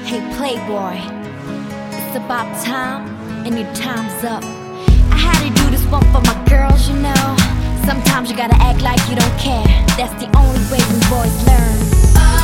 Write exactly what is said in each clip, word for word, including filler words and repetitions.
Hey playboy, it's about time and your time's up. I had to do this one for my girls, you know. Sometimes you gotta act like you don't care. That's the only way we boys learn.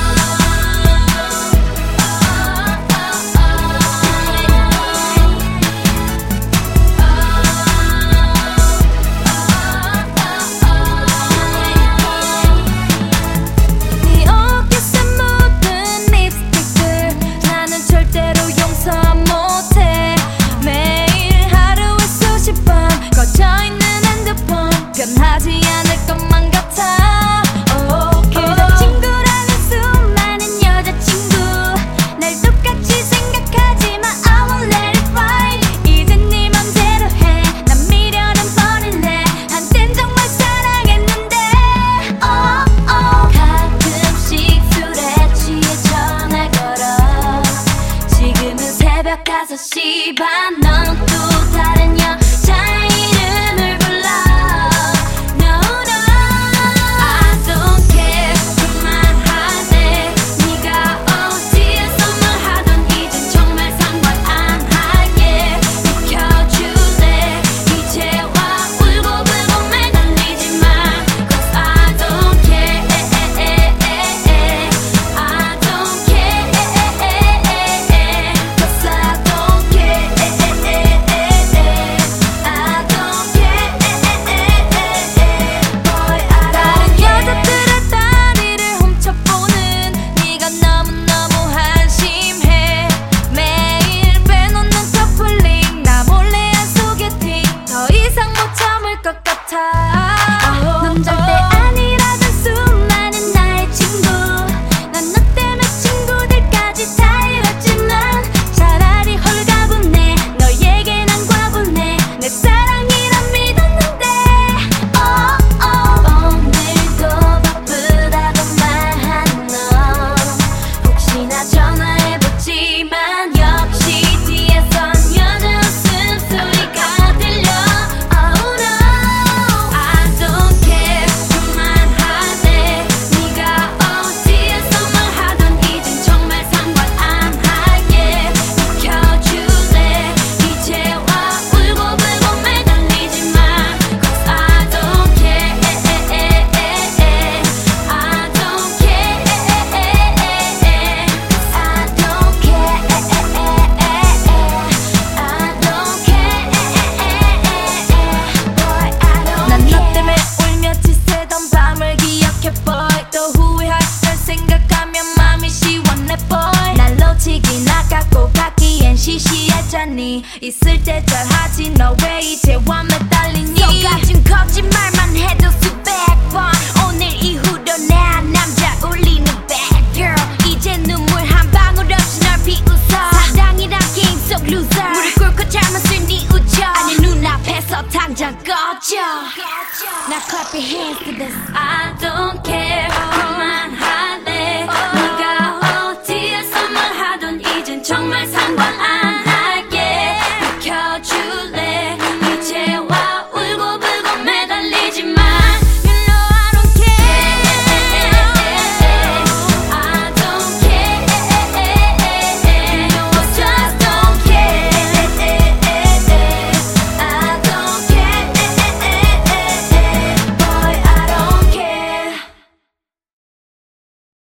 하지 않을 것만 같아. oh, 그저 친구라는 수많은 여자친구 날 똑같이 생각하지만 I won't let it ride. 이젠 네 맘대로 해. 난 미련은 버릴래. 한땐 정말 사랑했는데. oh, oh. 가끔씩 술에 취해 전화 걸어. 지금은 새벽 다섯 시 반. 넌 또 다른 여자의 이름을 불러. 넌 절대 아니라던 수많은 나의 친구. 난 너 때문에 친구들까지 다 잃었지만 차라리 홀가분해. 너에게 난 과분해. 내 사랑이란 믿었는데. oh, oh. 오늘도 바쁘다고 말하는 너 혹시나 전화해봤지만 역시 뒤에선 여자 웃음소리가 들려. oh, no. 있을 때 잘하지 너 왜 이제 와 매달리니. 너 가진 거짓말만 해도 수백 번 오늘 이후로 나